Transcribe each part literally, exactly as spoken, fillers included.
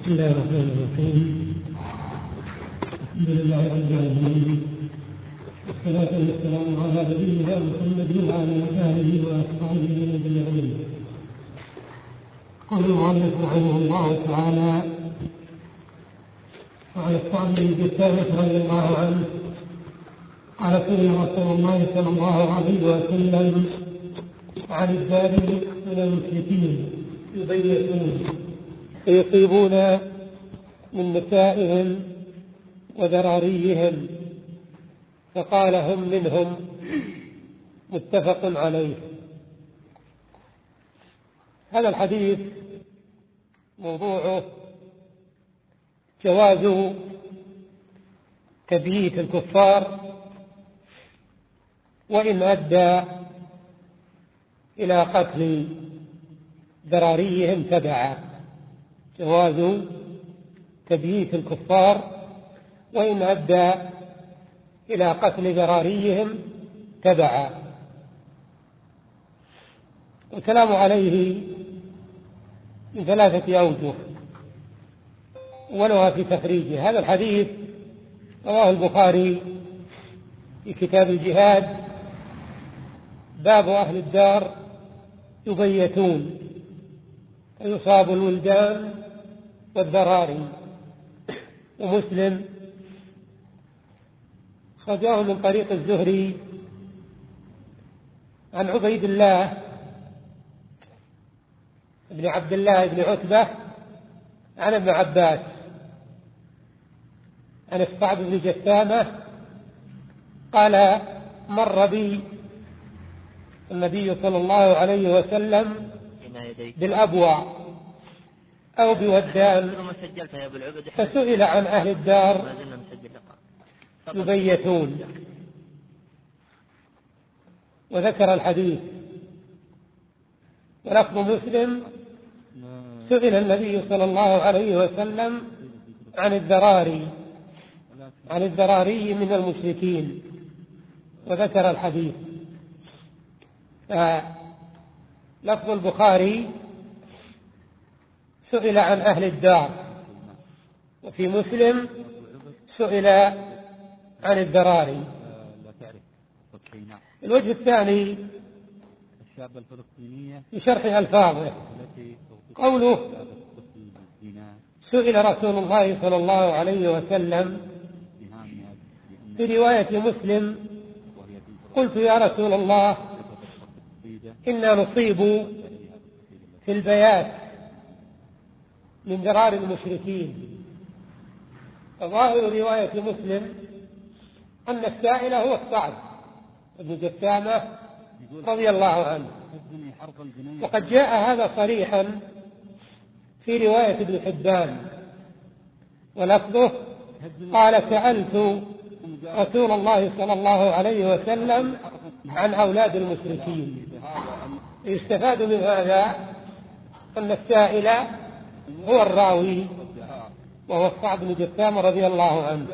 بسم الله الرحمن الرحيم. الحمد لله رب العالمين، والصلاة والسلام على نبينا محمد وعلى آله وأصحابه أجمعين. قال المؤلف رحمه الله تعالى: وعن الصعب بن ثابت رضي الله عنه قال: سئل رسول الله صلى الله عليه وسلم عن الذابين من المشركين يبيتون فيصيبون من نسائهم وذراريهم، فقال: هم منهم، متفق عليه. هذا الحديث موضوعه جواز تبييت الكفار وإن أدى إلى قتل ذراريهم تبعا. جواز تبييت الكفار وإن أدى إلى قتل ذراريهم تبعا. والكلام عليه من ثلاثة أوجه، ولها في تخريجه. هذا الحديث رواه البخاري في كتاب الجهاد، باب أهل الدار يبيتون فيصاب الولدان والذراري. ومسلم خرجه من طريق الزهري عن عبيد الله بن عبد الله بن عتبة عن ابن عباس عن الصعب بن جثامة قال: مر بي النبي صلى الله عليه وسلم بالأبوع أو بودان، فسئل عن أهل الدار يبيتون، وذكر الحديث. ولفظ مسلم: سئل النبي صلى الله عليه وسلم عن الذراري عن الذراري من المشركين، وذكر الحديث. لفظ البخاري: سئل عن أهل الدار، وفي مسلم: سئل عن الذراري. الوجه الثاني في شرح ألفاظه قوله: سئل رسول الله صلى الله عليه وسلم. في رواية مسلم: قلت يا رسول الله إنا نصيب في البيات من ذرار المشركين. ظاهر رواية مسلم أن السائل هو الصعب بن جثامة رضي الله عنه، وقد جاء هذا صريحا في رواية ابن حبان، ولفظه: قال: سألت رسول الله صلى الله عليه وسلم عن أولاد المشركين. يستفاد من هذا أن السائل هو الراوي، وهو الصعب بن جثامة رضي الله عنه.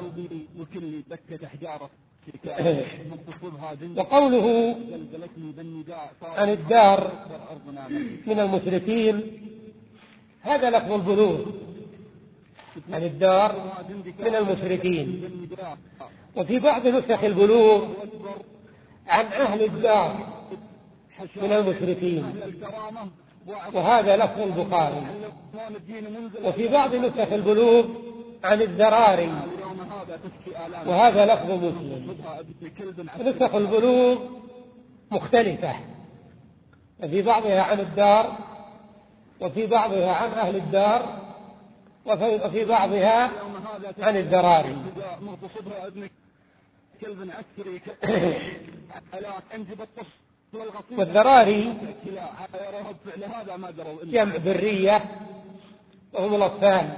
وقوله عن الدار من المشركين هذا لفظ البلوغ، عن الدار من المشركين. وفي بعض نسخ البلوغ عن أهل الدار من المشركين، وهذا لفظ البخاري. وفي بعض نسخ البلوغ عن الذراري، وهذا لفظ مسلم. نسخ البلوغ مختلفة، في بعضها عن الدار، وفي بعضها عن أهل الدار، وفي بعضها عن الذراري. والذراري جمع ذرية، وهم الأطفال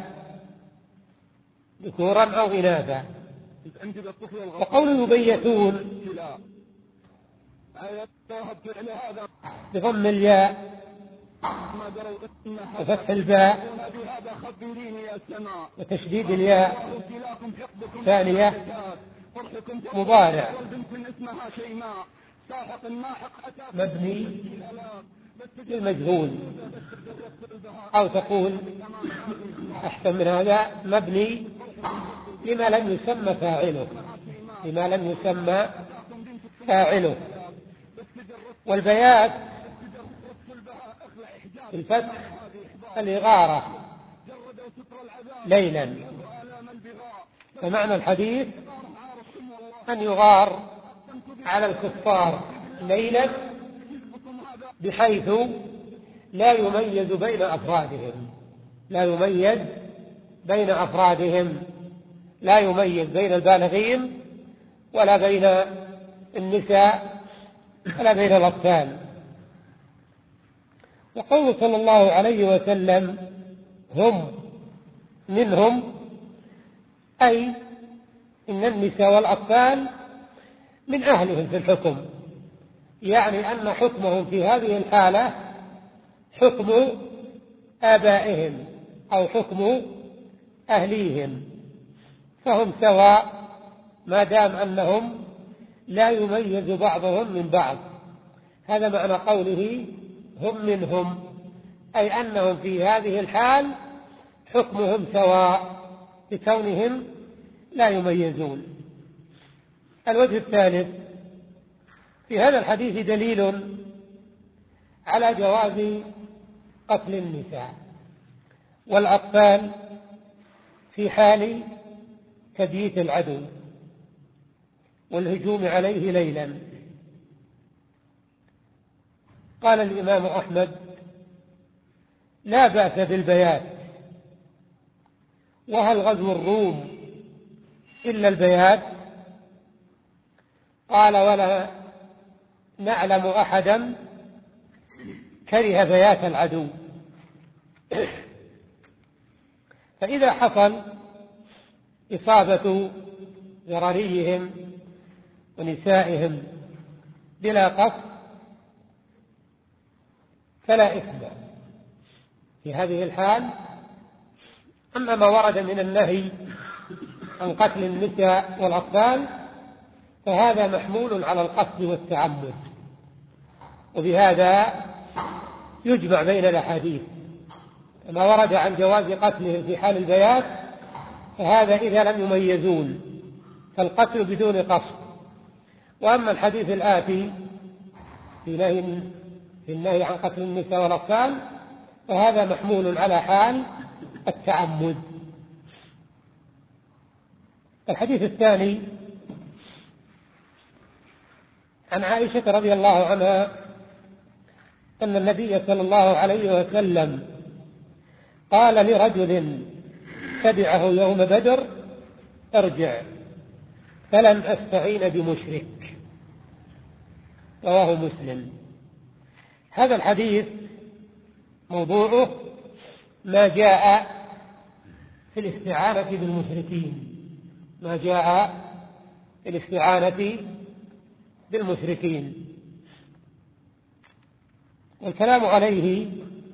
ذكورا أو إناثا. وقول يبيتون بضم الياء وفتح الباء وتشديد الياء ثانية مضارع مبني للمجهول، أو تقول أحسن من هذا مبني لما لم يسمى فاعله، لما لم يسمى فاعله. والبيات في الفتح الإغارة ليلا، فمعنى الحديث أن يغار على الكفار ليلا بحيث لا يميز بين أفرادهم، لا يميز بين أفرادهم، لا يميز بين البالغين ولا بين النساء ولا بين الأطفال. وقوله صلى الله عليه وسلم هم منهم، أي إن النساء والأطفال من أهلهم في الحكم، يعني أن حكمهم في هذه الحالة حكم آبائهم أو حكم أهليهم، فهم سواء ما دام أنهم لا يميز بعضهم من بعض. هذا معنى قوله هم منهم، أي أنهم في هذه الحال حكمهم سواء بكونهم لا يميزون. الوجه الثالث: في هذا الحديث دليل على جواز قتل النساء والأطفال في حال تبييت العدو والهجوم عليه ليلا. قال الإمام أحمد: لا بأس بالبيات، وهل غزو الروم إلا البيات؟ قال: ولا نعلم أحدا كره بيات العدو. فإذا حصل إصابة ذراريهم ونسائهم بلا قصد فلا إثم في هذه الحال. أما ما ورد من النهي عن قتل النساء والأطفال فهذا محمول على القصد والتعمد، وبهذا يجمع بين الأحاديث. ما ورد عن جواز قتلهم في حال البيات فهذا إذا لم يميزون، فالقتل بدون قصد. وأما الحديث الآتي في نهي في النهي عن قتل النساء والأطفال فهذا محمول على حال التعمد. الحديث الثاني عن عائشة رضي الله عنها أن النبي صلى الله عليه وسلم قال لرجل تبعه يوم بدر: ارجع فلن أستعين بمشرك. رواه مسلم. هذا الحديث موضوعه ما جاء في الاستعانة بالمشركين، ما جاء في الاستعانة بالمشركين. والكلام عليه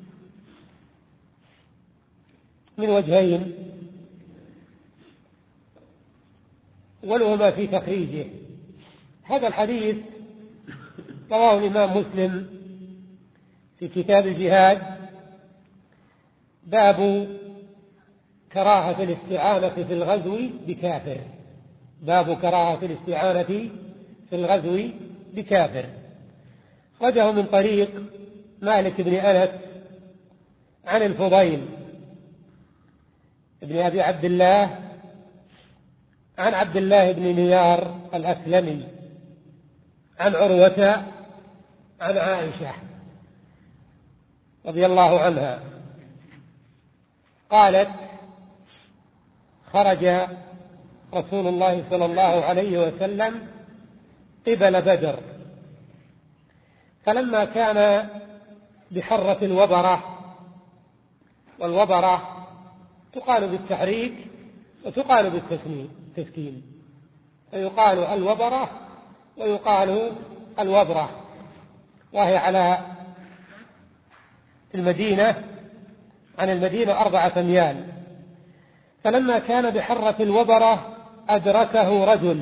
من وجهين، ولهما في تخريجه. هذا الحديث رواه الإمام مسلم في كتاب الجهاد، باب كراهة الاستعانة في الغزو بكافر، باب كراهة الاستعانة في الغزو بكافر. خرجه من طريق مالك بن أنس عن الفضيل ابن أبي عبد الله عن عبد الله بن نيار الأسلمي عن عروة عن عائشة رضي الله عنها قالت: خرج رسول الله صلى الله عليه وسلم قبل بدر، فلما كان بحرة الوبرة، والوبرة تقال بالتحريك وتقال بالتسكين، فيقال الوبرة ويقال الوبرة، وهي على المدينة عن المدينة أربعة أميال. فلما كان بحرة الوبرة أدركه رجل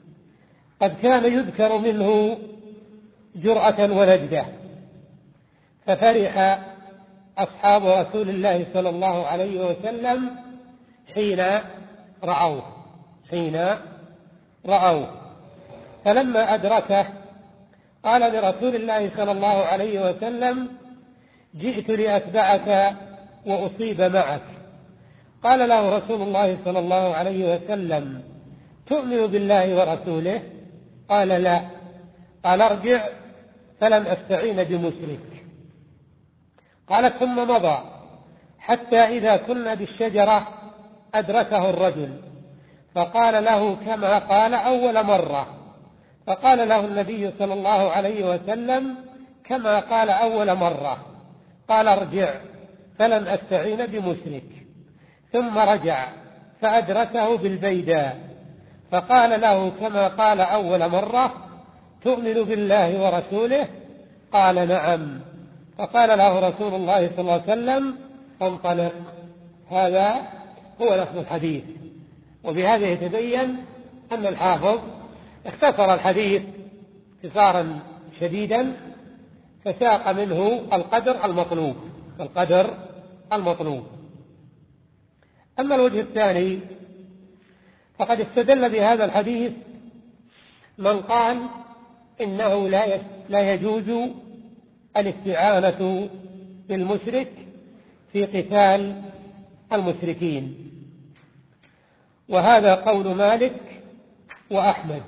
قد كان يذكر منه جرأة ونجدة، ففرح أصحاب رسول الله صلى الله عليه وسلم حين رأوه حين رأوه فلما أدركه قال لرسول الله صلى الله عليه وسلم: جئت لأتبعك وأصيب معك. قال له رسول الله صلى الله عليه وسلم: تؤمن بالله ورسوله؟ قال: لا. قال: ارجع فلن أستعين بمشرك. قال: ثم مضى حتى إذا كنا بالشجرة أدركه الرجل فقال له كما قال أول مرة. فقال له النبي صلى الله عليه وسلم: كما قال أول مرة. قال: ارجع فلن أستعين بمشرك. ثم رجع فأدركه بالبيداء فقال له كما قال أول مرة: تؤمن بالله ورسوله؟ قال: نعم. فقال له رسول الله صلى الله عليه وسلم: فانطلق. هذا هو لفظ الحديث. وبهذا يتبين أن الحافظ اختصر الحديث اختصارا شديدا فساق منه القدر المطلوب القدر المطلوب. أما الوجه الثاني فقد استدل بهذا الحديث من قال إنه لا يجوز الاستعانة بالمشرك في قتال المشركين، وهذا قول مالك وأحمد.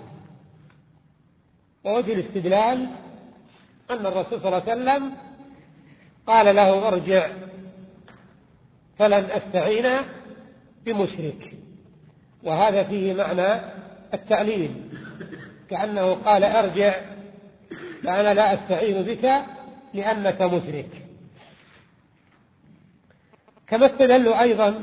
ووجه الاستدلال أن الرسول صلى الله عليه وسلم قال له: ارجع فلن أستعين بمشرك، وهذا فيه معنى التعليل، كأنه قال: ارجع فأنا لا أستعين بك لأنك مشرك. كما استدلوا أيضا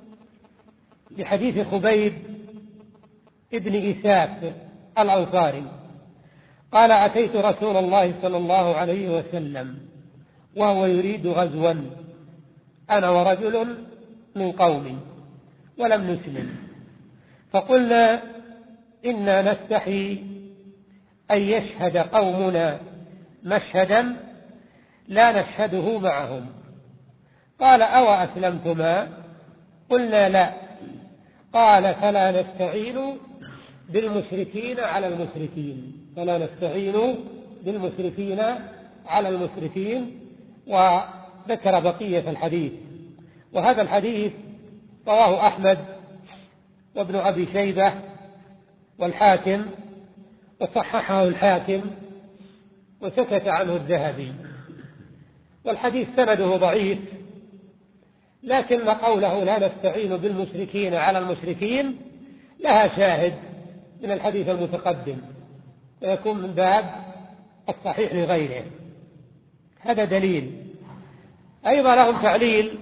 بحديث خبيب ابن إساف الأنصاري قال: أتيت رسول الله صلى الله عليه وسلم وهو يريد غزوا أنا ورجل من قومي ولم نسلم، فقلنا: إنا نستحي أن يشهد قومنا مشهدا لا نشهده معهم. قال: أو أسلمتما؟ قلنا: لا. قال: فلا نستعين بالمشركين على المشركين فلا نستعين بالمشركين على المشركين وذكر بقية الحديث. وهذا الحديث رواه أحمد وابن أبي شيبة والحاكم، وصححه الحاكم وسكت عنه الذهبي. والحديث سنده ضعيف، لكن قوله لا نستعين بالمشركين على المشركين لها شاهد من الحديث المتقدم، ويكون من باب الصحيح لغيره. هذا دليل. أيضا لهم تعليل،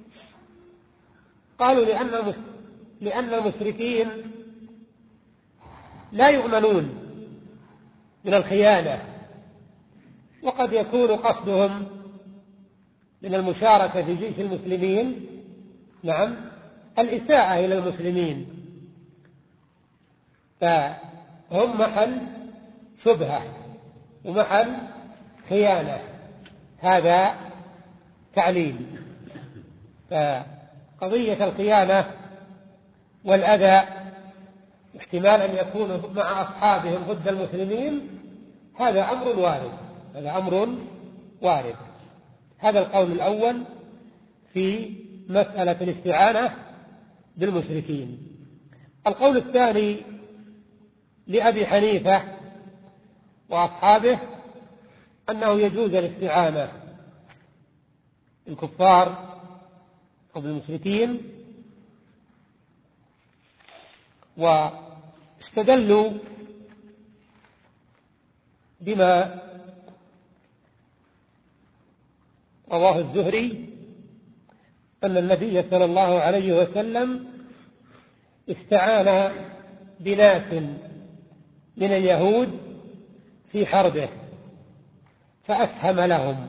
قالوا لأن لأن المشركين لا يؤمنون من الخيانة، وقد يكون قصدهم من المشاركة في جيش المسلمين نعم الإساءة إلى المسلمين، فهم محل شبهة ومحل خيانة. هذا تعليل. فقضية الخيانة والأذى احتمال أن يكونوا مع أصحابهم ضد المسلمين، هذا أمر وارد هذا أمر وارد. هذا القول الأول في مسألة الاستعانة بالمشركين. القول الثاني لأبي حنيفة وأصحابه أنه يجوز الاستعانة بالكفار أو بالمشركين، واستدلوا بما رواه الزهري أن النبي صلى الله عليه وسلم استعان بناس من اليهود في حربه فأسهم لهم.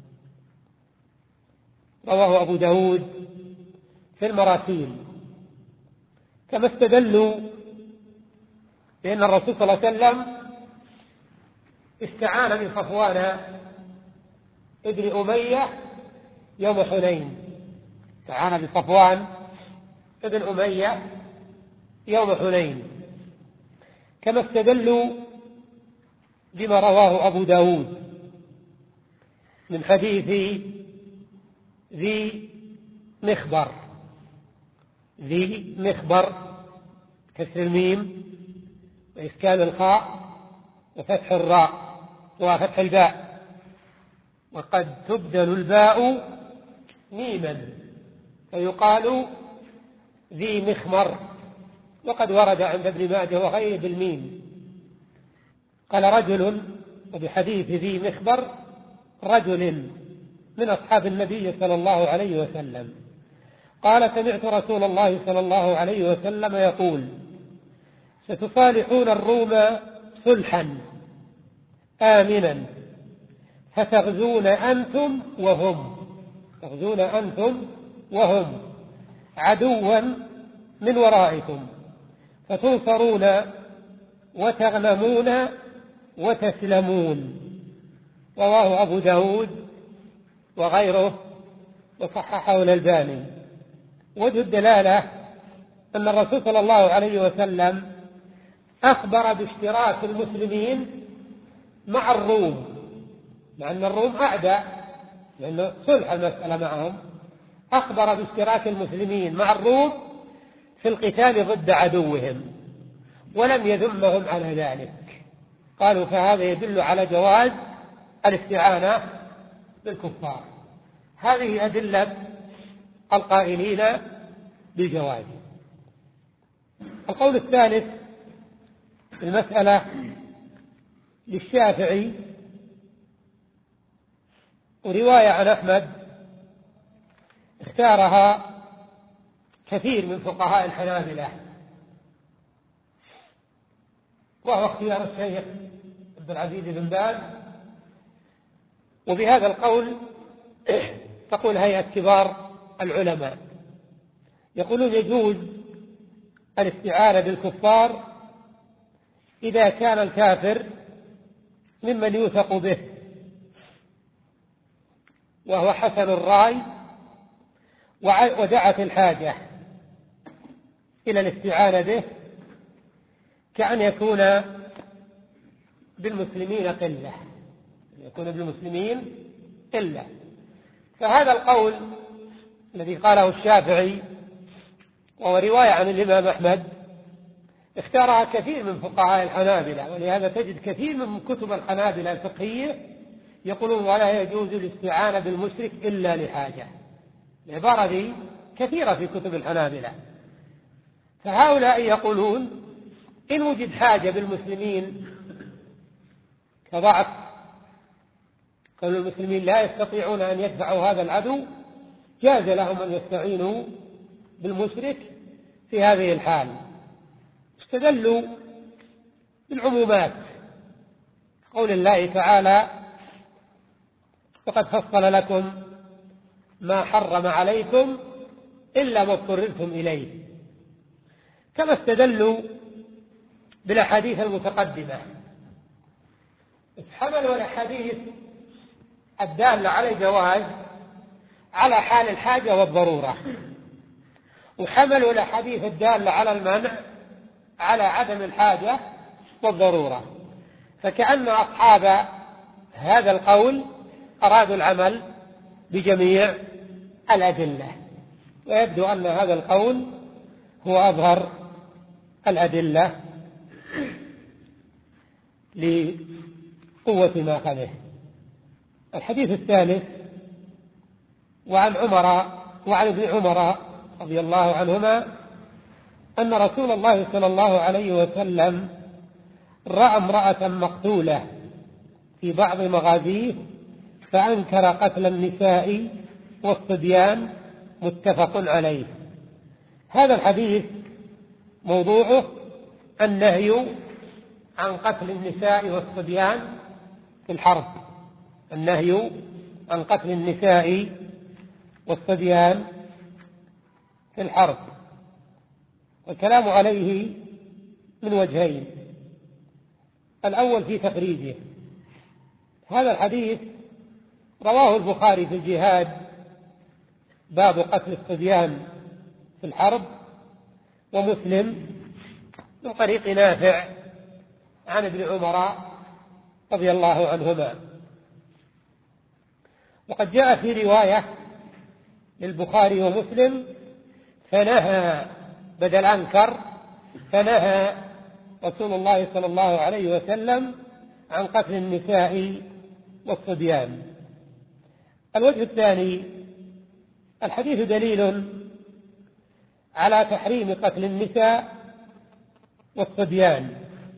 رواه أبو داود في المراسيل. كما استدلوا بأن الرسول صلى الله عليه وسلم استعان بصفوان ابن أمية يوم حنين، استعان بصفوان ابن أمية يوم حنين، كما استدلوا بما رواه أبو داود من حديث ذي مخبر ذي مخبر كسر الميم وإسكان الخاء وفتح الراء وفتح الباء، وقد تبدل الباء ميما فيقال ذي مخمر، وقد ورد عند ابن ماجه وغيره بالميم. قال رجل، وبحديث ذي مخبر رجل من أصحاب النبي صلى الله عليه وسلم قال سمعت رسول الله صلى الله عليه وسلم يقول ستصالحون الروم صلحا آمنا فتغزون أنتم وهم تغزون أنتم وهم عدوا من ورائكم فتنصرون وتغنمون وتسلمون. رواه أبو داود وغيره وصححه الألباني. وجه الدلالة أن الرسول صلى الله عليه وسلم أخبر باشتراك المسلمين مع الروم، مع أن الروم أعداء لأنه صلح المسألة معهم، أخبر باشتراك المسلمين مع الروم في القتال ضد عدوهم ولم يذمهم على ذلك. قالوا فهذا يدل على جواز الاستعانة بالكفار. هذه أدلة القائلين بالجواز. القول الثالث في المسألة للشافعي ورواية عن أحمد اختارها كثير من فقهاء الحنابلة، وهو اختيار الشيخ عبد العزيز بن باز. وبهذا القول تقول هيئة كبار العلماء، يقولون يجوز الاستعانة بالكفار إذا كان الكافر ممن يوثق به وهو حسن الرأي ودعت الحاجة إلى الاستعانة به، كأن يكون بالمسلمين قلة يكون بالمسلمين قلة. فهذا القول الذي قاله الشافعي وهو رواية عن الإمام أحمد اختارها كثير من فقهاء الحنابلة، ولهذا تجد كثير من كتب الحنابلة الفقهية يقولون ولا يجوز الاستعانة بالمشرك إلا لحاجة. العبارة دي كثيرة في كتب الحنابلة. فهؤلاء يقولون إن وجد حاجة بالمسلمين كضعف، كون المسلمين لا يستطيعون أن يدفعوا هذا العدو، جاز لهم أن يستعينوا بالمشرك في هذه الحال. استدلوا بالعمومات، قول الله تعالى وقد فصل لكم ما حرم عليكم إلا ما اضطررتم إليه، كما استدلوا بالأحاديث المتقدمة. حملوا الأحاديث الدالة على الجواز على حال الحاجة والضرورة، وحملوا الأحاديث الدالة على المنع على عدم الحاجة والضرورة. فكأن أصحاب هذا القول أرادوا العمل بجميع الأدلة، ويبدو أن هذا القول هو أظهر الأدلة لقوة ما أخذه. الحديث الثالث وعن عمر وعن ابن عمر رضي الله عنهما أن رسول الله صلى الله عليه وسلم رأى امرأة مقتولة في بعض مغازيه فأنكر قتل النساء والصبيان، متفق عليه. هذا الحديث موضوعه النهي عن قتل النساء والصبيان في الحرب، النهي عن قتل النساء والصبيان في الحرب. والكلام عليه من وجهين. الأول في تخريجه. هذا الحديث رواه البخاري في الجهاد باب قتل الصبيان في الحرب، ومسلم من طريق نافع عن ابن عمر رضي الله عنهما. وقد جاء في رواية للبخاري ومسلم فنهى بدل أنكر، فنهى رسول الله صلى الله عليه وسلم عن قتل النساء والصبيان. الوجه الثاني: الحديث دليل على تحريم قتل النساء والصبيان،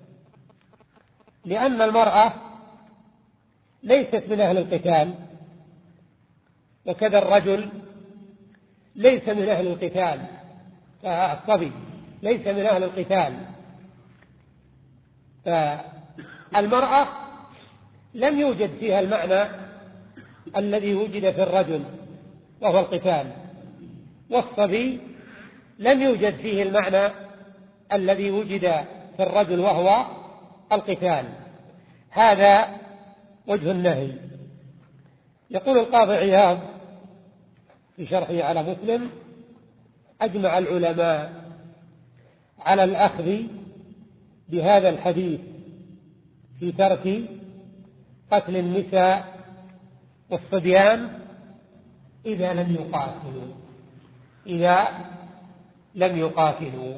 لأن المرأة ليست من أهل القتال، وكذا الرجل ليس من أهل القتال، فالصبي ليس من أهل القتال. فالمرأة لم يوجد فيها المعنى الذي وجد في الرجل وهو القتال، والصبي لم يوجد فيه المعنى الذي وجد في الرجل وهو القتال. هذا وجه النهي. يقول القاضي عياض في شرحه على مسلم: أجمع العلماء على الأخذ بهذا الحديث في ترك قتل النساء والصبيان إذا لم يقاتلوا إذا لم يقاتلوا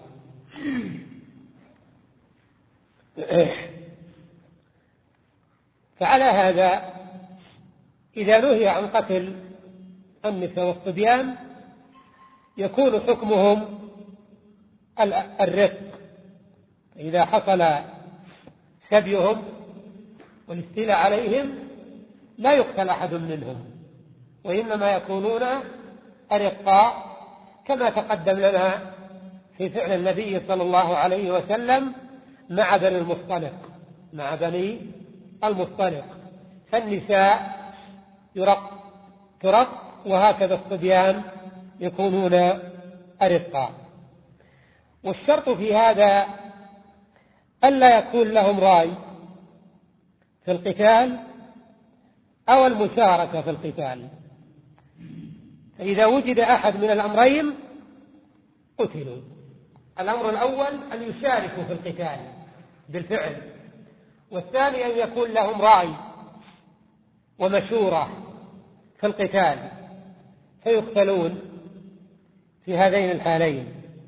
فعلى هذا إذا نهي عن قتل النساء والصبيان يكون حكمهم الرق. إذا حصل سبيهم والاستيلاء عليهم لا يقتل أحد منهم، وإنما يكونون أرقاء، كما تقدم لنا في فعل النبي صلى الله عليه وسلم مع بني المصطلق مع بني المصطلق فالنساء يرق ترق، وهكذا الصبيان يكونون أرقاء. والشرط في هذا ألا يكون لهم رأي في القتال أو المشاركة في القتال، فإذا وجد أحد من الأمرين قتلوا. الأمر الأول أن يشاركوا في القتال بالفعل، والثاني أن يكون لهم رأي ومشورة في القتال فيقتلون في هذين الحالين.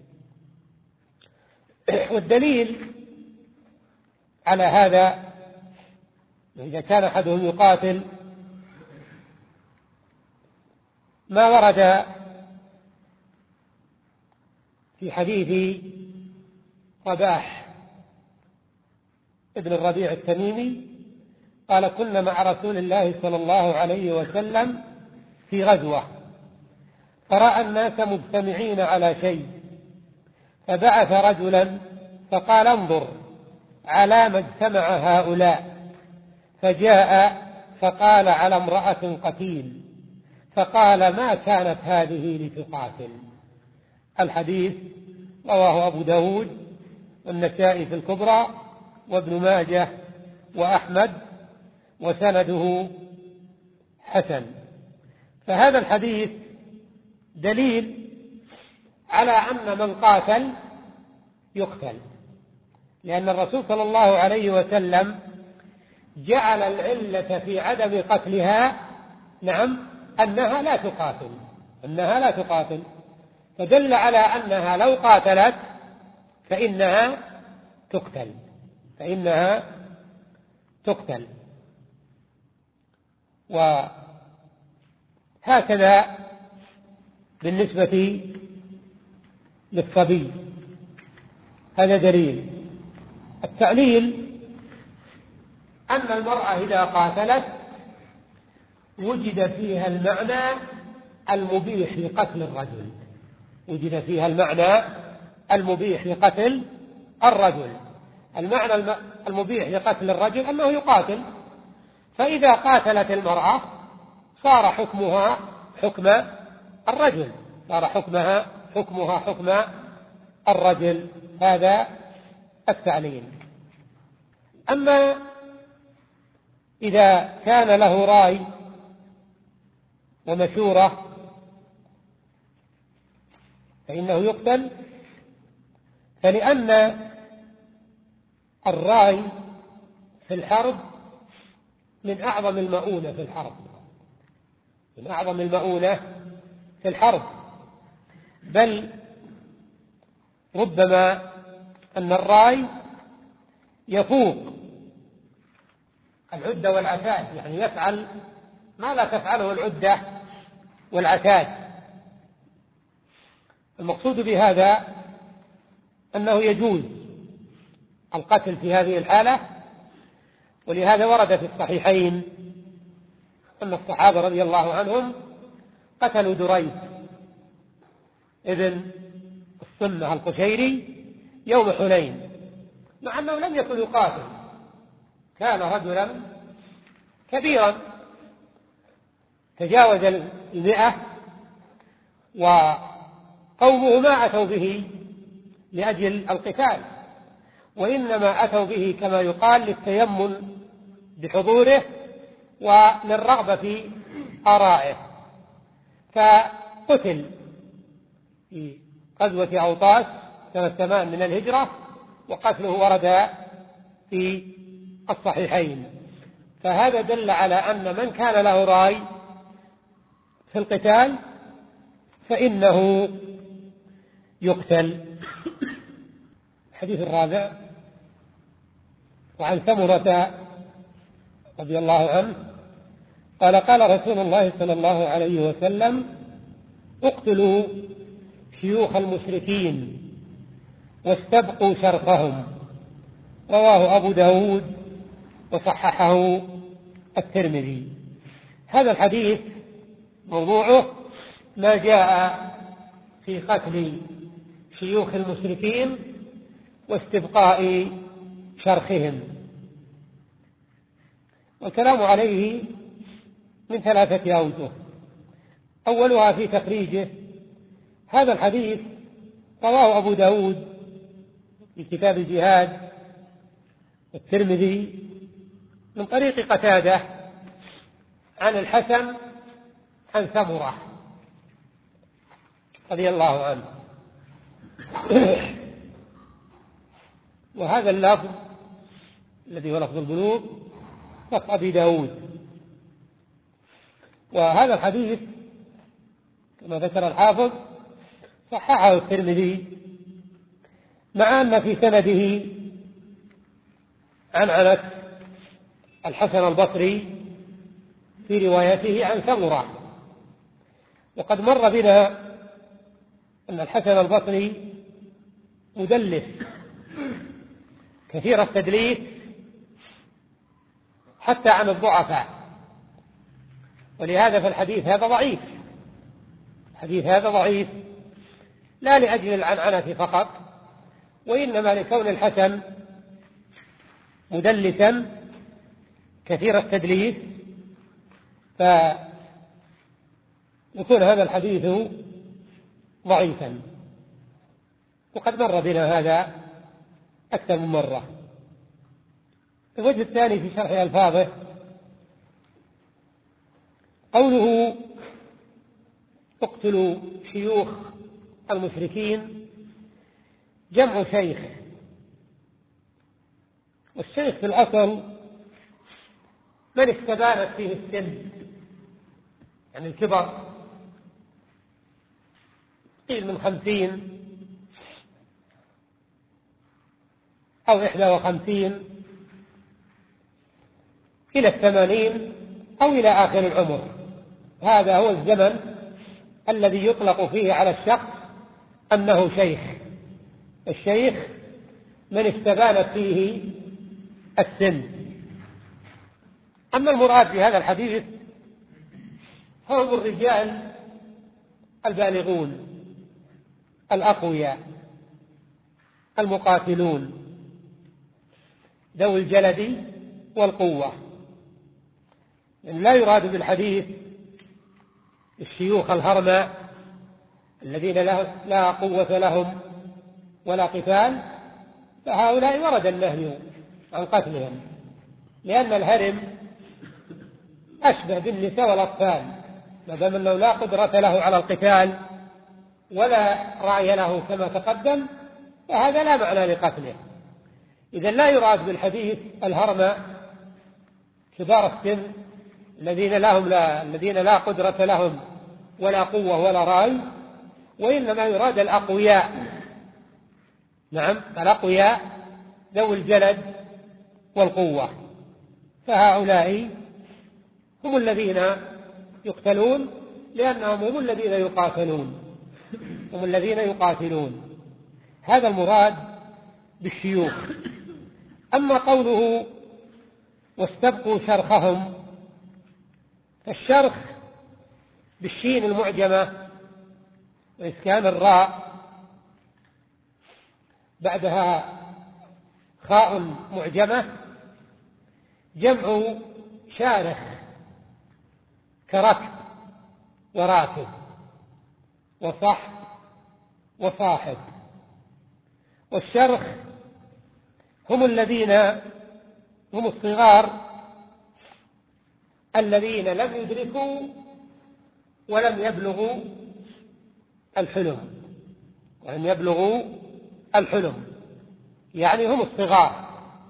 والدليل على هذا إذا كان أحدهم يقاتل ما ورد في حديث رباح ابن الربيع التميمي قال: كنا مع رسول الله صلى الله عليه وسلم في غزوة فرأى الناس مجتمعين على شيء، فبعث رجلا فقال: انظر على ما اجتمع هؤلاء، فجاء فقال: على امرأة قتيل، فقال: ما كانت هذه لتقاتل. الحديث رواه أبو داود والنسائي في الكبرى وابن ماجه وأحمد، وسنده حسن. فهذا الحديث دليل على أن من قاتل يقتل، لأن الرسول صلى الله عليه وسلم جعل العلة في عدم قتلها نعم أنها لا تقاتل أنها لا تقاتل فدل على أنها لو قاتلت فإنها تقتل فإنها تقتل وهكذا بالنسبة للصبي. هذا دليل. التعليل أن المرأة إذا قاتلت وجد فيها المعنى المبيح لقتل الرجل وجد فيها المعنى المبيح لقتل الرجل المعنى المبيح لقتل الرجل أنه يقاتل، فإذا قاتلت المرأة صار حكمها حكم الرجل صار حكمها حكمها حكم الرجل. هذا التعليل. أما إذا كان له رأي ومشورة فإنه يقتل، فلأن الراي في الحرب من أعظم المؤونة في الحرب، من أعظم المؤونة في الحرب، بل ربما أن الراي يفوق العدة والعتاد، يعني يفعل ما لا تفعله العدة والعتاد. المقصود بهذا أنه يجوز القتل في هذه الحالة، ولهذا ورد في الصحيحين أن الصحابة رضي الله عنهم قتلوا دريد ابن الصمة القشيري يوم حنين، مع أنه لم يكن يقاتل، كان رجلا كبيرا تجاوز المئة، وقومه ما أتوا به لأجل القتال، وإنما أتوا به كما يقال للتيمن بحضوره وللرغبة في آرائه، فقتل في غزوة أوطاس سنة ثمان من الهجرة، وقتله ورد في الصحيحين. فهذا دل على أن من كان له رأي في القتال فإنه يقتل. الحديث الرابع: وعن سمرة رضي الله عنه قال: قال رسول الله صلى الله عليه وسلم: اقتلوا شيوخ المشركين واستبقوا شرقهم. رواه أبو داود وصححه الترمذي. هذا الحديث موضوعه ما جاء في قتل شيوخ المشركين واستبقاء شرخهم، والكلام عليه من ثلاثة أوجه. أولها في تخريجه. هذا الحديث رواه أبو داود في كتاب الجهاد والترمذي من طريق قتادة عن الحسن عن سمرة رضي الله عنه. وهذا اللفظ الذي هو لفظ البلوغ لفظ أبي داود. وهذا الحديث كما ذكر الحافظ صححه الترمذي، مع أن في سنده عن أنس الحسن البصري في روايته عن سمرة. وقد مر بنا أن الحسن البصري مدلس كثير التدليس حتى عن الضعفاء، ولهذا فالحديث هذا ضعيف. الحديث هذا ضعيف لا لأجل العنعنة فقط، وإنما لكون الحسن مدلسا كثير التدليس، فيكون هذا الحديث ضعيفا. وقد مر بنا هذا أكثر من مرة. الوجه الثاني في شرح ألفاظه قوله: اقتلوا شيوخ المشركين، جمع شيخ، والشيخ في الأصل من استبانت فيه السن، يعني الكبر، قيل من خمسين أو إحدى وخمسين إلى الثمانين أو إلى آخر العمر. هذا هو الزمن الذي يطلق فيه على الشخص أنه شيخ. الشيخ من استبانت فيه السن. أما المراد في هذا الحديث هم الرجال البالغون الأقوياء المقاتلون ذوي الجلد والقوة. لا يراد بالحديث الشيوخ الهرماء الذين لا قوة لهم ولا قتال، فهؤلاء ورد النهي عن قتلهم، لأن الهرم أشبه بالنساء والأطفال، ما دام أنه لا قدرة له على القتال ولا رأي له كما تقدم فهذا لا معنى لقتله. إذا لا يراد بالحديث الهرم كبار السن الذين لهم لا الذين لا قدرة لهم ولا قوة ولا رأي، وإنما يراد الأقوياء. نعم، الأقوياء ذوي الجلد والقوة، فهؤلاء هم الذين يقتلون لأنهم هم الذين يقاتلون هم الذين يقاتلون هذا المراد بالشيوخ. أما قوله واستبقوا شرخهم، فالشرخ بالشين المعجمة وإسكان الراء بعدها خاء معجمة جمع شارخ كركب وراكب وصح وصاحب. والشرخ هم الذين هم الصغار الذين لم يدركوا ولم يبلغوا الحلم ولم يبلغوا الحلم يعني هم الصغار.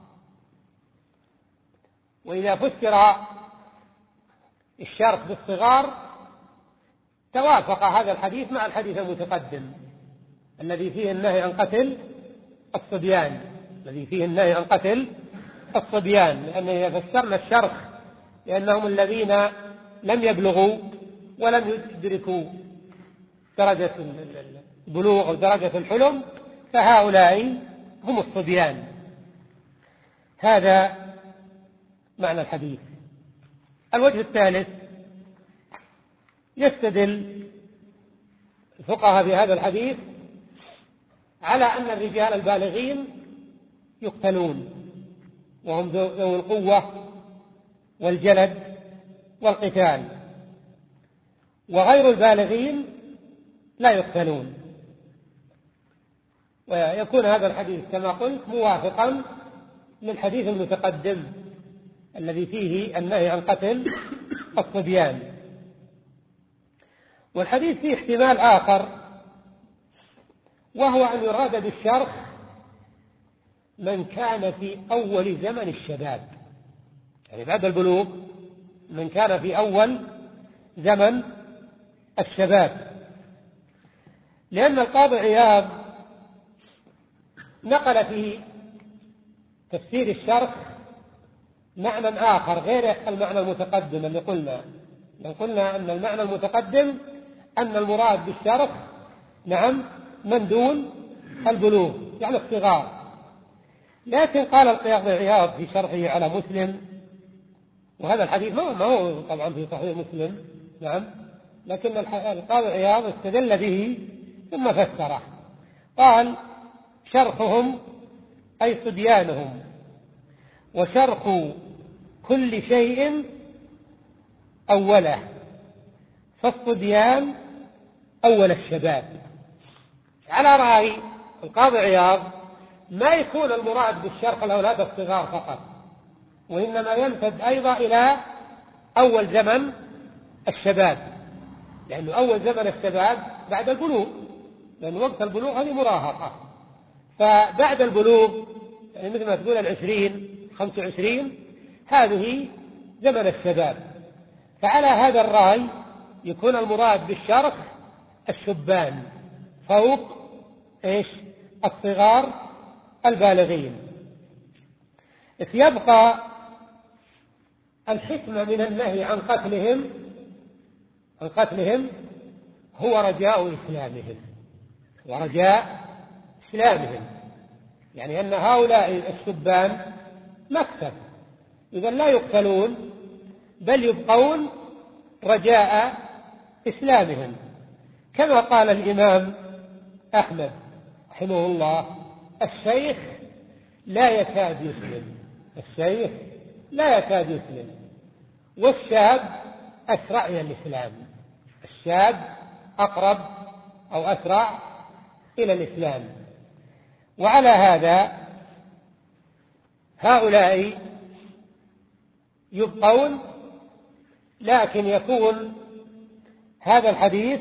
وإذا فسر الشرخ بالصغار توافق هذا الحديث مع الحديث المتقدم الذي فيه النهي عن قتل الصبيان الذي فيه النهي عن قتل الصبيان لأن إذا فسرنا الشرخ لأنهم الذين لم يبلغوا ولم يدركوا درجة البلوغ أو درجة الحلم فهؤلاء هم الصبيان. هذا معنى الحديث. الوجه الثالث، يستدل الفقهاء في هذا الحديث على أن الرجال البالغين يقتلون وهم ذوي القوة والجلد والقتال، وغير البالغين لا يقتلون. ويكون هذا الحديث كما قلت موافقا للحديث المتقدم الذي فيه النهي عن قتل الصبيان. والحديث فيه احتمال آخر، وهو أن يراد بالشرخ من كان في أول زمن الشباب، يعني بعد البلوغ من كان في أول زمن الشباب، لأن القاضي عياض نقل في تفسير الشرخ معنى آخر غير المعنى المتقدم اللي قلنا لو قلنا أن المعنى المتقدم أن المراد بالشرخ نعم من دون البلوغ يعني الصغار. لكن قال القاضي عياض في شرحه على مسلم، وهذا الحديث ما هو طبعا في صحيح مسلم نعم، لكن القاضي عياض استدل به ثم فسره، قال شرخهم أي صبيانهم، وشرخ كل شيء أوله، فالصبيان أول الشباب. على رأي القاضي عياض ما يكون المراد بالشرخ الأولاد الصغار فقط، وإنما يمتد أيضا إلى أول زمن الشباب، لأنه أول زمن الشباب بعد البلوغ، لأن وقت البلوغ هذه مراهقة، فبعد البلوغ يعني مثل ما تقول العشرين خمس وعشرين هذه زمن الشباب. فعلى هذا الرأي يكون المراد بالشرخ الشبان فوق إيش الصغار البالغين. يبقى الحكمة من النهي عن قتلهم عن قتلهم هو رجاء إسلامهم ورجاء إسلامهم، يعني أن هؤلاء الشبان مكتب إذا لا يقتلون بل يبقون رجاء إسلامهم، كما قال الإمام أحمد رحمه الله الشيخ لا يكاد يسلم الشيخ لا يكاد يسلم والشاب أسرع إلى الإسلام، الشاب أقرب أو أسرع إلى الإسلام. وعلى هذا هؤلاء يبقون، لكن يكون هذا الحديث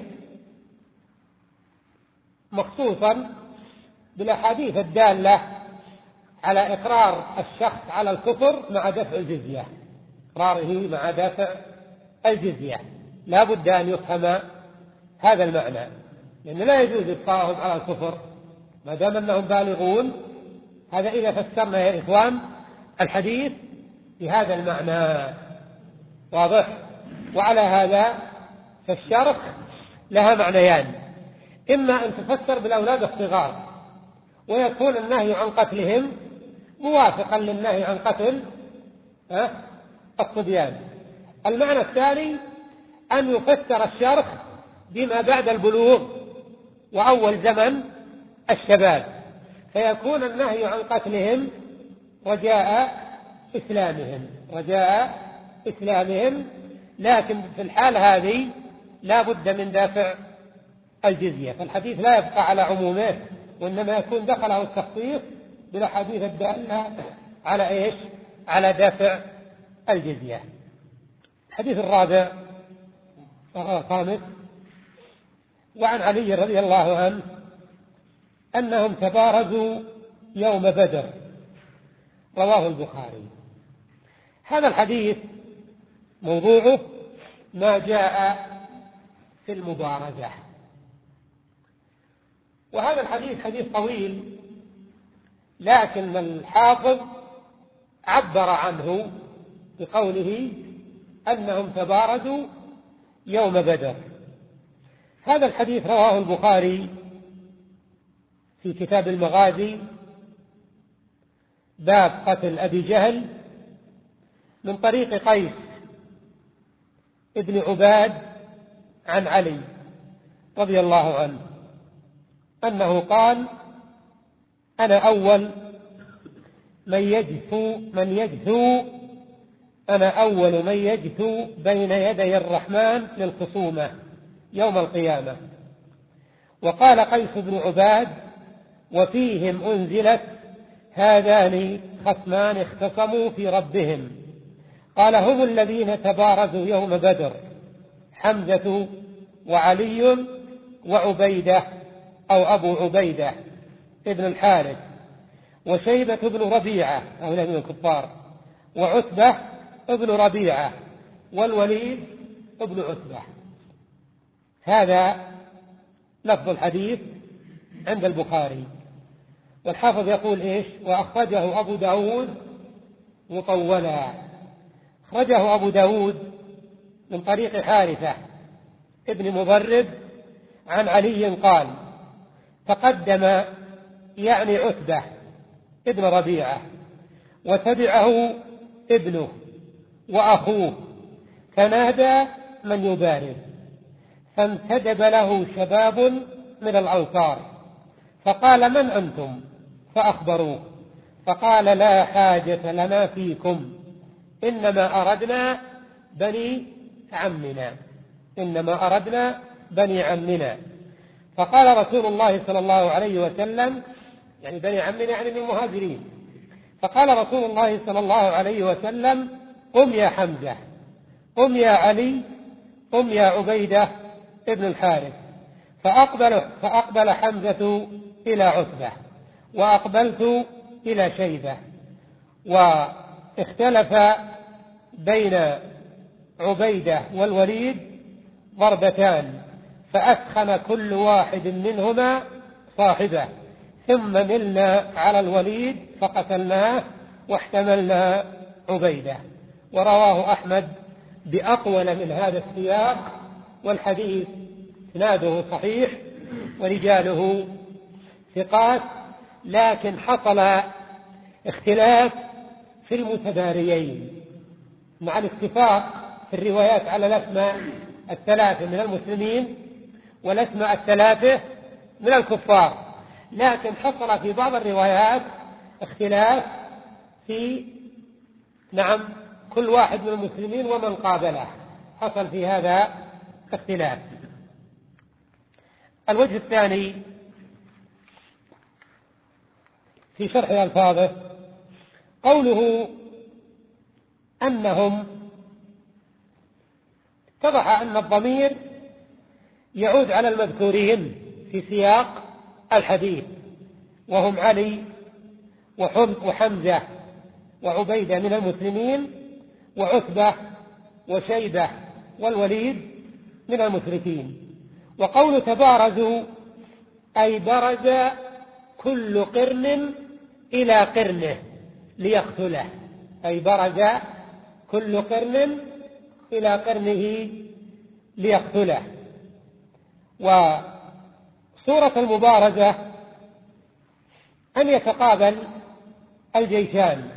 مخصوصا بالأحاديث الدالة على إقرار الشخص على الكفر مع دفع الجزية، إقراره مع دفع الجزية، لا بد أن يفهم هذا المعنى، لأن لا يجوز إبقاؤهم على الكفر ما دام أنهم بالغون. هذا إذا فسرنا يا إخوان الحديث بهذا المعنى، واضح؟ وعلى هذا فالشرخ لها معنيان: إما أن تفسر بالأولاد الصغار ويكون النهي عن قتلهم موافقا للنهي عن قتل الصبيان. المعنى الثاني أن يفسر الشرخ بما بعد البلوغ وأول زمن الشباب، فيكون النهي عن قتلهم رجاء إسلامهم رجاء إسلامهم لكن في الحال هذه لا بد من دافع الجزية. فالحديث لا يبقى على عمومه، وإنما يكون دخله التخصيص بالأحاديث الدالة على إيش؟ على دافع الجزية. الحديث الرابع الخامس: وعن علي رضي الله عنه أنهم تبارزوا يوم بدر، رواه البخاري. هذا الحديث موضوعه ما جاء في المبارزة، وهذا الحديث حديث طويل، لكن الحافظ عبر عنه بقوله أنهم تبارزوا يوم بدر. هذا الحديث رواه البخاري في كتاب المغازي باب قتل أبي جهل من طريق قيس ابن عباد عن علي رضي الله عنه أنه قال: أنا أول من يجثو من يجثو أنا أول من يجثو بين يدي الرحمن للخصومة يوم القيامة. وقال قيس بن عباد: وفيهم أنزلت هذان خصمان اختصموا في ربهم، قال: هم الذين تبارزوا يوم بدر، حمزة وعلي وعبيدة أو أبو عبيدة ابن الحارث، وشيبة بن ربيعة هؤلاء من الكفار، وعتبة ابن ربيعة، والوليد ابن عتبة. هذا لفظ الحديث عند البخاري. والحافظ يقول إيش؟ وأخرجه أبو داود مطولا. أخرجه أبو داود من طريق حارثة ابن مضرب عن علي قال: تقدم يعني عتبة ابن ربيعة، وتبعه ابنه وأخوه، فنادى من يبارز، فانتدب له شباب من الأنصار فقال: من أنتم؟ فأخبروه، فقال: لا حاجة لنا فيكم، إنما أردنا بني عمنا إنما أردنا بني عمنا. فقال رسول الله صلى الله عليه وسلم، يعني بني عمنا يعني من المهاجرين، فقال رسول الله صلى الله عليه وسلم: قم يا حمزة، قم يا علي، قم يا عبيدة ابن الحارث. فأقبل, فأقبل حمزة إلى عتبة، وأقبلت إلى شيبة، واختلف بين عبيدة والوليد ضربتان، فأسخن كل واحد منهما صاحبه، ثم ملنا على الوليد فقتلناه واحتملنا عبيدة. ورواه أحمد بأقول من هذا السياق، والحديث إسناده صحيح ورجاله ثقات، لكن حصل اختلاف في المتباريين مع الاتفاق في الروايات على الأسماء الثلاثة من المسلمين والأسماء الثلاثة من الكفار، لكن حصل في بعض الروايات اختلاف في نعم كل واحد من المسلمين ومن قابله، حصل في هذا اختلاف. الوجه الثاني في شرح ألفاظه قوله أنهم، اتضح أن الضمير يعود على المذكورين في سياق الحديث، وهم علي وحمزة وعبيدة من المسلمين، وعتبة وشيبة والوليد من المشركين. وقول تبارزوا أي برز كل قرن إلى قرنه ليقتله، أي برز كل قرن إلى قرنه ليقتله. وصورة المبارزة أن يتقابل الجيشان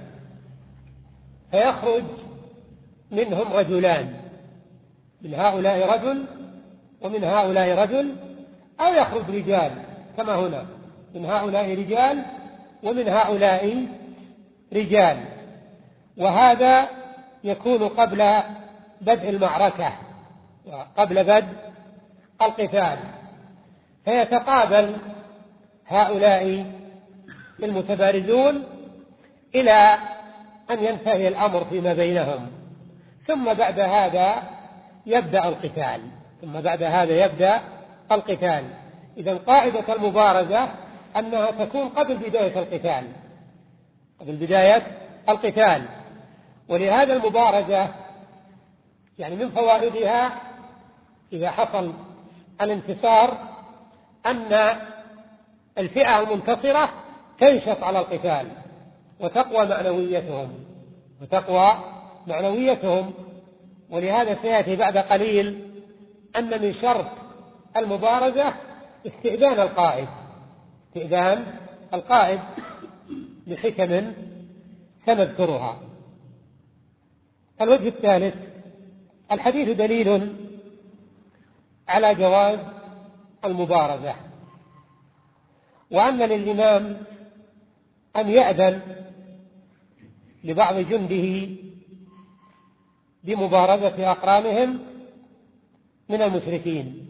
فيخرج منهم رجلان، من هؤلاء رجل ومن هؤلاء رجل، أو يخرج رجال كما هنا، من هؤلاء رجال ومن هؤلاء رجال. وهذا يكون قبل بدء المعركة وقبل بدء القتال، فيتقابل هؤلاء المتبارزون إلى أن ينتهي الأمر فيما بينهم، ثم بعد هذا يبدأ القتال ثم بعد هذا يبدأ القتال. إذن قاعدة المبارزة أنها تكون قبل بداية القتال قبل بداية القتال ولهذا المبارزة يعني من فوائدها إذا حصل الانتصار أن الفئة المنتصرة تنشط على القتال وتقوى معنويتهم وتقوى معنويتهم ولهذا سيأتي بعد قليل أن من شرط المبارزة استئذان القائد استئذان القائد لحكم سنذكرها. الوجه الثالث: الحديث دليل على جواز المبارزة، وأن للإمام أن يأذن لبعض جنده بمبارزة أقرانهم من المشركين.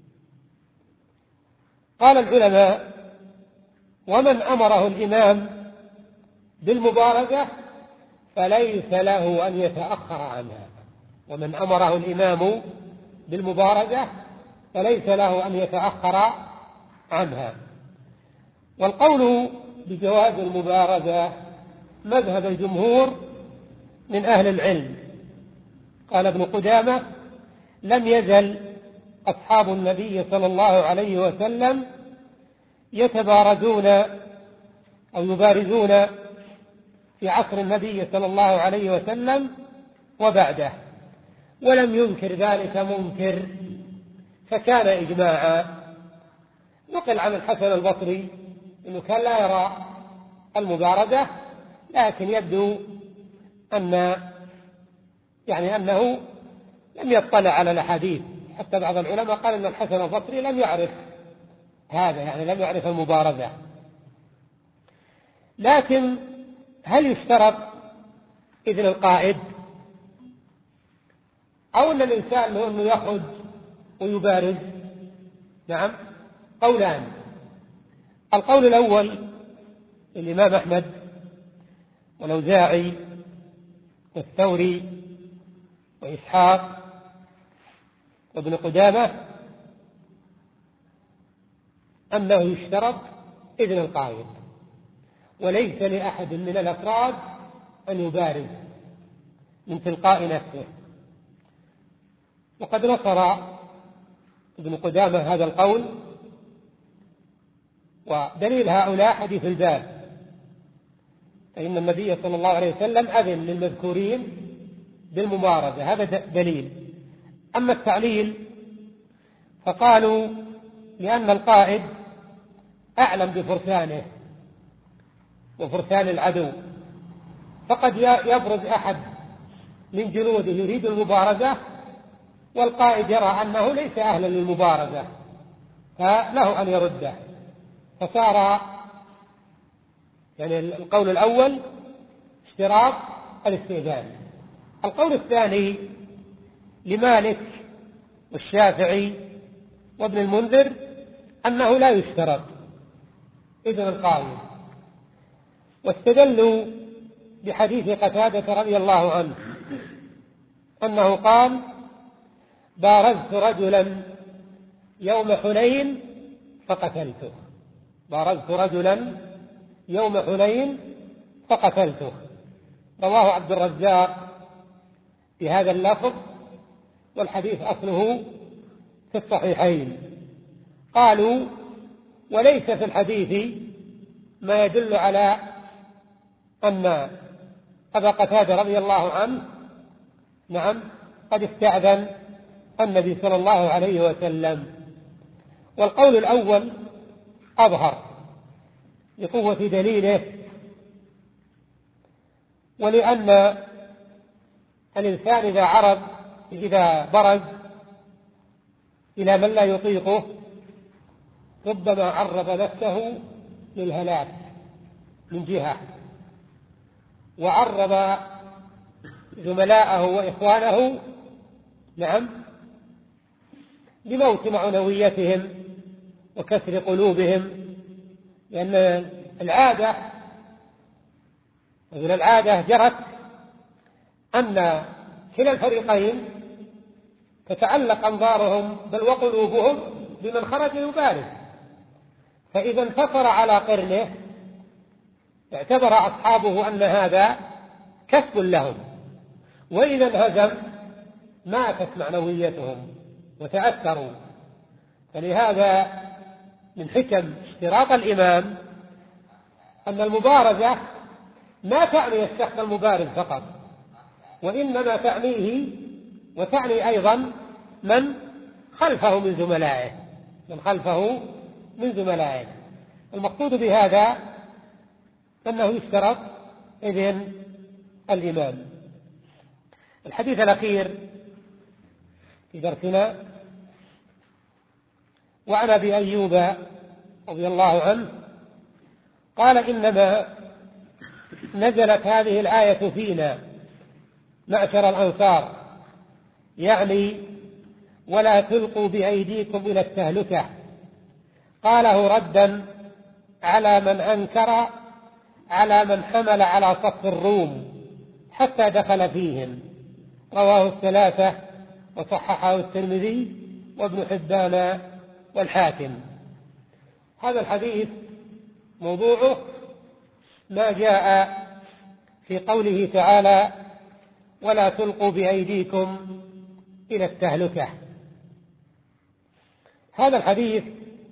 قال العلماء: ومن أمره الإمام بالمبارزة فليس له أن يتأخر عنها ومن أمره الإمام بالمبارزة فليس له أن يتأخر عنها. والقول بجواز المبارزة مذهب الجمهور من أهل العلم. قال ابن قدامة: لم يزل أصحاب النبي صلى الله عليه وسلم يتبارزون أو يبارزون في عصر النبي صلى الله عليه وسلم وبعده، ولم ينكر ذلك منكر، فكان إجماعا. نقل عن الحسن البصري أنه كان لا يرى المبارزة، لكن يبدو أن يعني أنه لم يطلع على الأحاديث، حتى بعض العلماء قال أن الحسن البصري لم يعرف هذا، يعني لم يعرف المبارزة. لكن هل يشترط إذن القائد أو أن الإنسان هو أنه يخرج ويبارز؟ نعم، قولان. القول الأول الإمام أحمد والأوزاعي والثوري وإسحاق وابن قدامة أنه يشترط إذن القائد، وليس لأحد من الأفراد أن يبارز من تلقاء نفسه. وقد نصر ابن قدامة هذا القول، ودليل هؤلاء حديث الباب، فإن النبي صلى الله عليه وسلم أذن للمذكورين بالمبارزة، هذا دليل. أما التعليل فقالوا لأن القائد أعلم بفرسانه وفرسان العدو، فقد يبرز أحد من جنوده يريد المبارزة والقائد يرى أنه ليس أهلا للمبارزة فله أن يرده، فصار يعني القول الأول اشتراط الاستئذان. القول الثاني لمالك والشافعي وابن المنذر أنه لا يشترط إذن القائد، واستدلوا بحديث قتادة رضي الله عنه أنه قال: بارزت رجلا يوم حنين فقتلته، بارزت رجلا يوم حنين فقتلته. رواه عبد الرزاق بهذا اللفظ، والحديث أصله في الصحيحين. قالوا: وليس في الحديث ما يدل على أن أبا قتادة رضي الله عنه نعم قد استأذن النبي صلى الله عليه وسلم. والقول الأول أظهر لقوة دليله، ولأن الإنسان إذا عرض إذا برز إلى من لا يطيقه ربما عرض نفسه للهلاك من جهة، وعرض زملاءه وإخوانه نعم لموت معنويتهم وكسر قلوبهم، لأن العادة ومن العادة جرت أن كلا الفريقين تتعلق أنظارهم بل وقلوبهم بمن خرج يبارز، فإذا انتصر على قرنه اعتبر أصحابه أن هذا كسب لهم، وإذا انهزم ماتت معنويتهم وتأثروا. فلهذا من حكم اشتراط الإمام أن المبارزة ما تعني الشخص المبارز فقط، وإنما تعنيه وتعني أيضا من خلفه من زملائه من خلفه من زملائه. المقصود بهذا أنه يشترط إذن الإمام. الحديث الأخير في درسنا: وعن أبي أيوب رضي الله عنه قال: إنما نزلت هذه الآية فينا معشر الأنصار، يعني ولا تلقوا بأيديكم إلى التهلكة. قاله ردا على من أنكر على من حمل على صف الروم حتى دخل فيهم. رواه الثلاثة وصححه الترمذي وابن حبان والحاكم. هذا الحديث موضوعه ما جاء في قوله تعالى: ولا تلقوا بأيديكم إلى التهلكة. هذا الحديث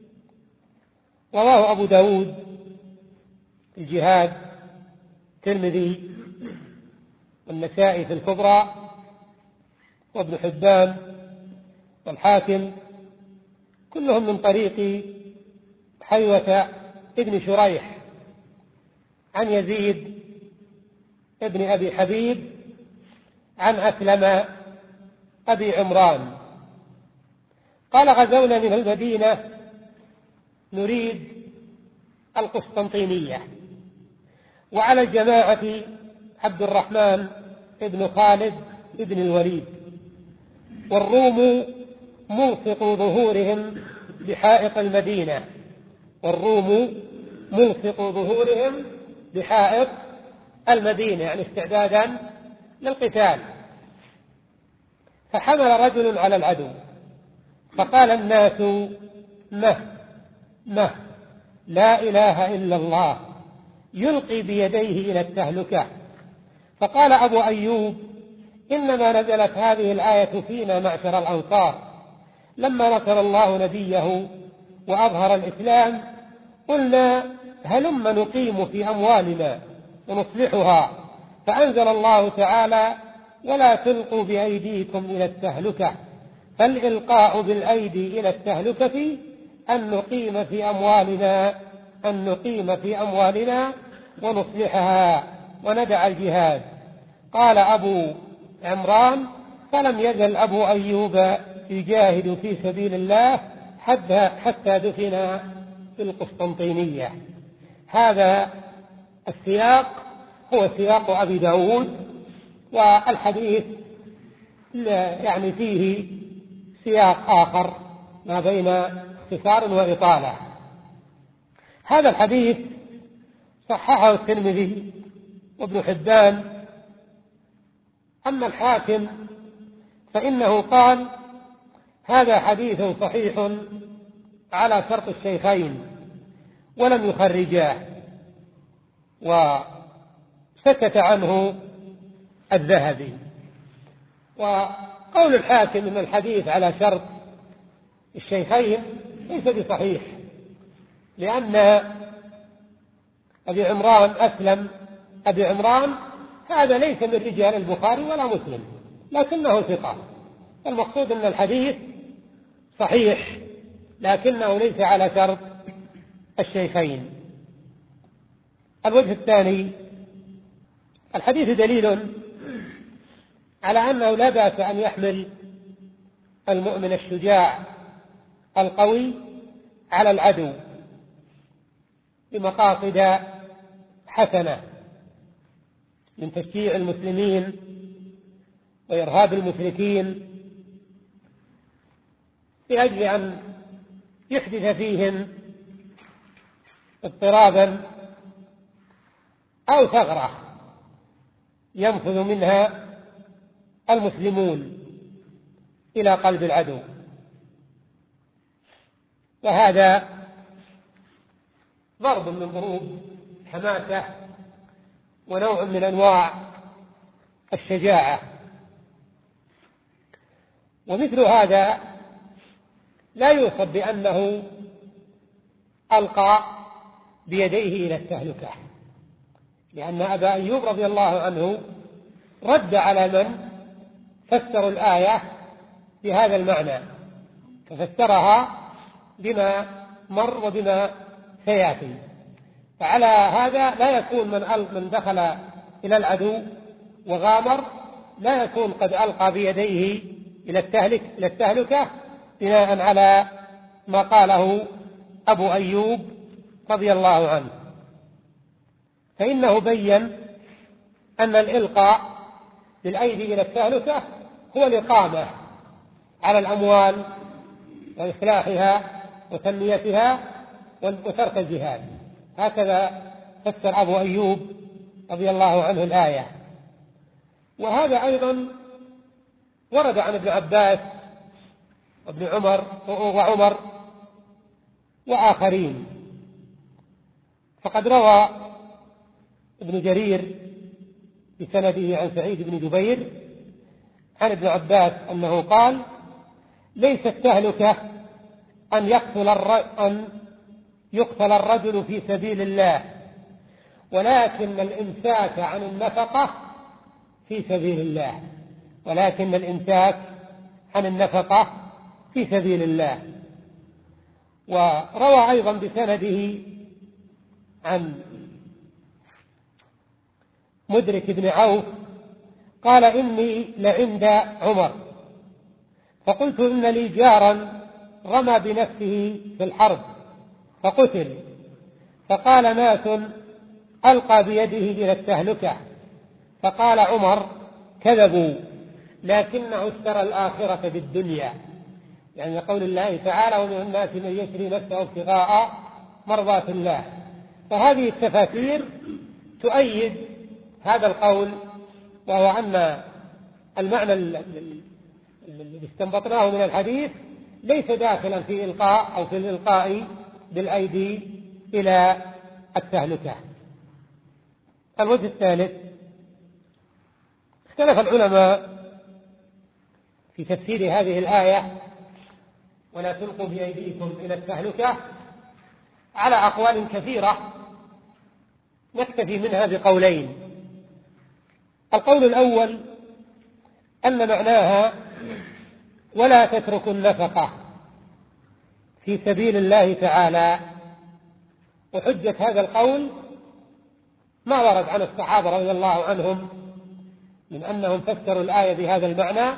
رواه أبو داود في الجهاد، الترمذي والنسائي في الكبرى، وابن حبان والحاكم، كلهم من طريق حيوة ابن شريح عن يزيد ابن أبي حبيب عن أسلم أبي عمران قال: غزونا من المدينة نريد القسطنطينية، وعلى الجماعة عبد الرحمن ابن خالد ابن الوليد، والروم ملصق ظهورهم بحائط المدينة والروم ملصق ظهورهم بحائط المدينة يعني استعدادا للقتال. فحمل رجل على العدو فقال الناس: مه مه لا إله إلا الله، يلقي بيديه إلى التهلكة. فقال أبو أيوب: إنما نزلت هذه الآية فينا معشر الأنصار، لما نصر الله نبيه وأظهر الإسلام قلنا هلم نقيم في أموالنا ونصلحها، فأنزل الله تعالى: ولا تلقوا بأيديكم إلى التهلكة. فالإلقاء بالأيدي إلى التهلكة أن نقيم في أموالنا أن نقيم في أموالنا ونصلحها وندع الجهاد. قال أبو عمران: فلم يزل أبو أيوب يجاهد في سبيل الله حتى دفن في القسطنطينية. هذا السياق هو سياق أبي داود، والحديث يعني فيه سياق آخر ما بين اختصار وإطالة. هذا الحديث صححه الترمذي وابن حبان. أما الحاكم فإنه قال: هذا حديث صحيح على شرط الشيخين ولم يخرجاه، وسكت عنه الذهبي. وقول الحاكم ان الحديث على شرط الشيخين ليس بصحيح، لأن أبي عمران أسلم أبي عمران هذا ليس من رجال البخاري ولا مسلم، لكنه ثقة. المقصود أن الحديث صحيح لكنه ليس على شرط الشيخين. الوجه الثاني، الحديث دليل على أنه لا بأس أن يحمل المؤمن الشجاع القوي على العدو بمقاصد حسنة من تشجيع المسلمين وإرهاب المشركين، لأجل أن يحدث فيهم اضطرابا أو ثغرة ينفذ منها المسلمون إلى قلب العدو. وهذا ضرب من ضروب حماسة ونوع من أنواع الشجاعة. ومثل هذا لا يوصف بأنه ألقى بيديه إلى التهلكة، لأن أبا أيوب رضي الله عنه رد على من فسروا الآية بهذا المعنى، ففسرها بما مر وبما سيأتي. فعلى هذا لا يكون من من دخل إلى العدو وغامر لا يكون قد ألقى بيديه إلى التهلك إلى التهلكة بناء على ما قاله أبو أيوب رضي الله عنه، فإنه بين أن الإلقاء بالأيدي إلى التهلكة هو الإقامة على الأموال وإصلاحها وتنميتها وترك الجهاد. هكذا فسر أبو أيوب رضي الله عنه الآية. وهذا أيضا ورد عن ابن عباس وابن عمر وعمر وآخرين. فقد روى ابن جرير بسنده عن سعيد بن جبير عن ابن عباس أنه قال: ليس التهلكة أن يقتل أن يقتل الرجل في سبيل الله، ولكن الإمساك عن النفقة في سبيل الله ولكن الإمساك عن النفقة في سبيل الله. وروى أيضا بسنده عن مدرك بن عوف قال: إني لعند عمر فقلت إن لي جارا رمى بنفسه في الحرب فقتل، فقال ناس ألقى بيده إلى التهلكة، فقال عمر: كذبوا لكنه اشترى الآخرة بالدنيا، يعني قول الله تعالى: ومن الناس من يشري نفسه ابتغاء مرضات الله. فهذه التفاسير تؤيد هذا القول، وهو أن المعنى الذي استنبطناه من الحديث ليس داخلا في إلقاء أو في الإلقاء بالأيدي إلى التهلكة. الوجه الثالث، اختلف العلماء في تفسير هذه الآية ولا تلقوا بأيديكم إلى التهلكة على أقوال كثيرة، نكتفي منها بقولين. القول الأول أن معناها ولا تتركوا النفقة في سبيل الله تعالى. وحجة هذا القول ما ورد عن الصحابة رضي الله عنهم من أنهم فسروا الآية بهذا المعنى،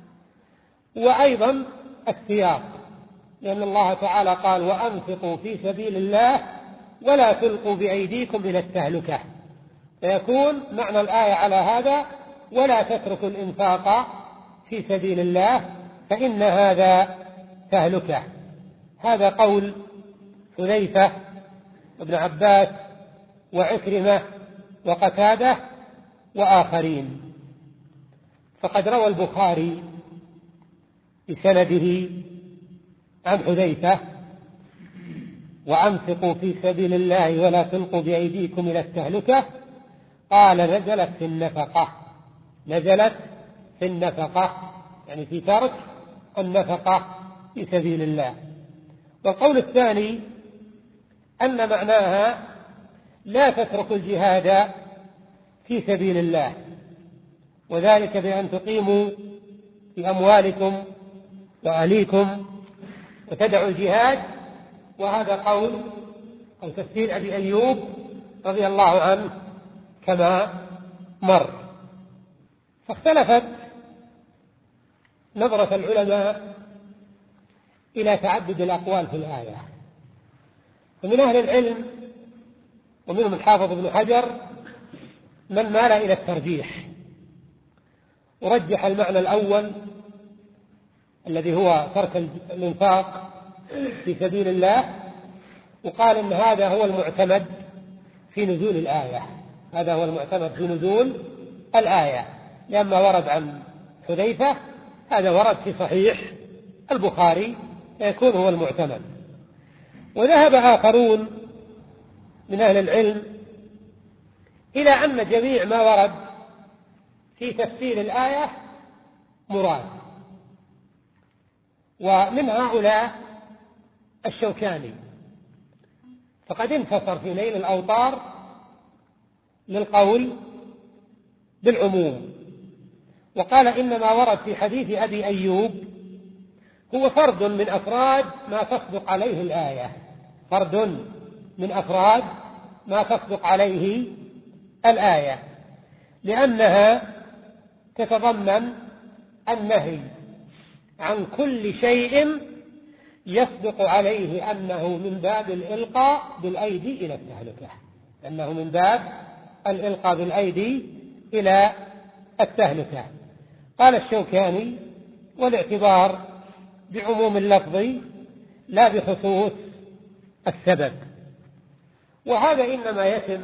وأيضا السياق، لأن الله تعالى قال: وأنفقوا في سبيل الله ولا تلقوا بأيديكم إلى التهلكة، فيكون معنى الآية على هذا: ولا تتركوا الإنفاق في سبيل الله فإن هذا تهلكة. هذا قول حذيفة وابن عباس وعكرمة وقتادة وآخرين. فقد روى البخاري بسنده عن حذيفة: وأنفقوا في سبيل الله ولا تلقوا بأيديكم إلى التهلكة، قال: نزلت في النفقة. نزلت في النفقة يعني في ترك النفقة في سبيل الله. والقول الثاني أن معناها: لا تتركوا الجهاد في سبيل الله، وذلك بأن تقيموا في أموالكم وأهليكم وتدعوا الجهاد. وهذا قول أو تفسير أبي أيوب رضي الله عنه كما مر. فاختلفت نظرة العلماء إلى تعدد الأقوال في الآية، فمن أهل العلم ومنهم الحافظ ابن حجر من مال إلى الترجيح، ورجح المعنى الأول الذي هو ترك الإنفاق في سبيل الله، وقال إن هذا هو المعتمد في نزول الآية. هذا هو المعتمد في نزول الآية، لما ورد عن حذيفة هذا ورد في صحيح البخاري فيكون هو المعتمد. وذهب آخرون من أهل العلم إلى أن جميع ما ورد في تفسير الآية مراد، ومن هؤلاء الشوكاني، فقد انتصر في نيل الأوطار للقول بالعموم، وقال إن ما ورد في حديث أبي أيوب هو فرد من أفراد ما تصدق عليه الآية، فرد من أفراد ما تصدق عليه الآية، لأنها تتضمن النهي عن كل شيء يصدق عليه أنه من باب الإلقاء بالأيدي إلى التهلكة، أنه من باب الإلقاء بالأيدي إلى التهلكة. قال الشوكاني: والاعتبار بعموم اللفظ لا بخصوص السبب. وهذا إنما يتم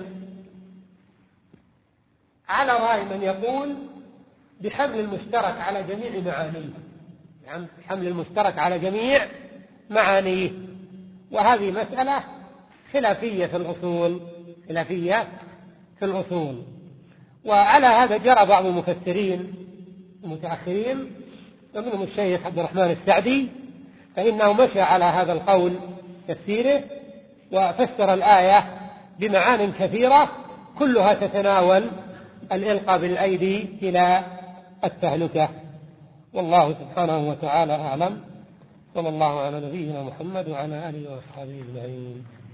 على رأي من يقول بحمل المشترك على جميع معانيه، يعني حمل المشترك على جميع معانيه، وهذه مسألة خلافية في الأصول، خلافية في الأصول. وعلى هذا جرى بعض المفسرين المتأخرين ومنهم الشيخ عبد الرحمن السعدي، فإنه مشى على هذا القول تفسيره وفسر الآية بمعان كثيرة كلها تتناول الإلقاء بالأيدي إلى التهلكة. والله سبحانه وتعالى أعلم. صلى الله على نبينا محمد وعلى آله وأصحابه أجمعين.